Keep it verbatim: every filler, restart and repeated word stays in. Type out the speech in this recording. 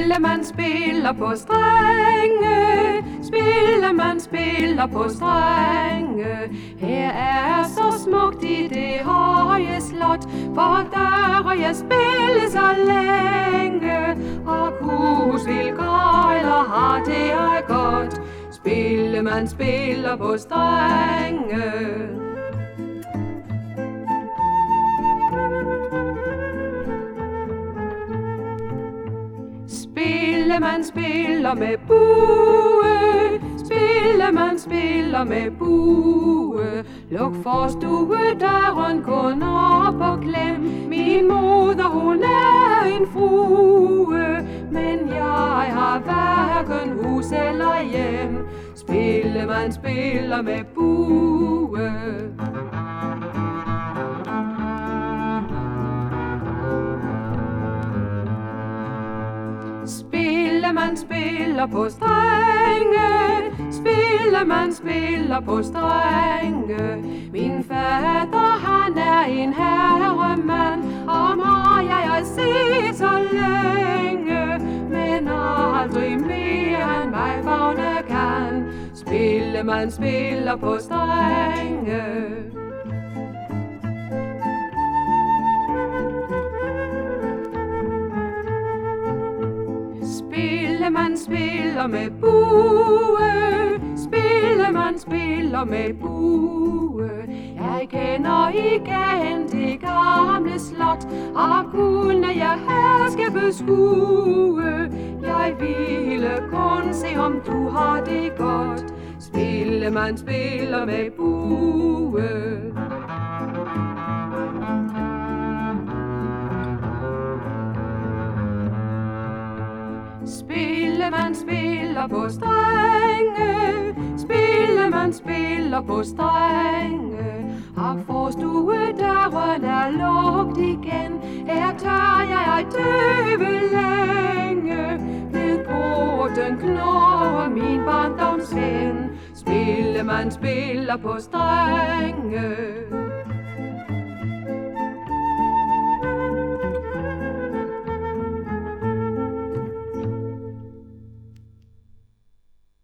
Spillemand spiller på strenge, spillemand spiller på strenge. Her er så smukt i det høje slot, hvor der jeg spille så længe. Og hus vil gøjler har det er godt, spillemand spiller på strenge. Spillemand spiller med bue, spillemand spiller med bue. Luk forstuedøren kun op og klem, min moder hun er en frue. Men jeg har hverken hus eller hjem, spillemand spiller med bue. Spillemand spiller på strenge, spillemand spiller på strenge. Min fader han er en herremand, om har jeg jeg set så længe. Men aldrig mere end mig favne kan, spillemand spiller på strenge. Spillemand spiller med bue, spillemand spiller med bue. Jeg kender igen det gamle slot, og kunne jeg her skal beskue. Jeg ville kun se om du har det godt, spillemand spiller med bue. Spillemand spiller på strenge, spillemand spiller på strenge. Og forstuedøren er lukket igen, her tør jeg døve længe. Ved porten knurrer min barndoms ven, spillemand spiller på strenge.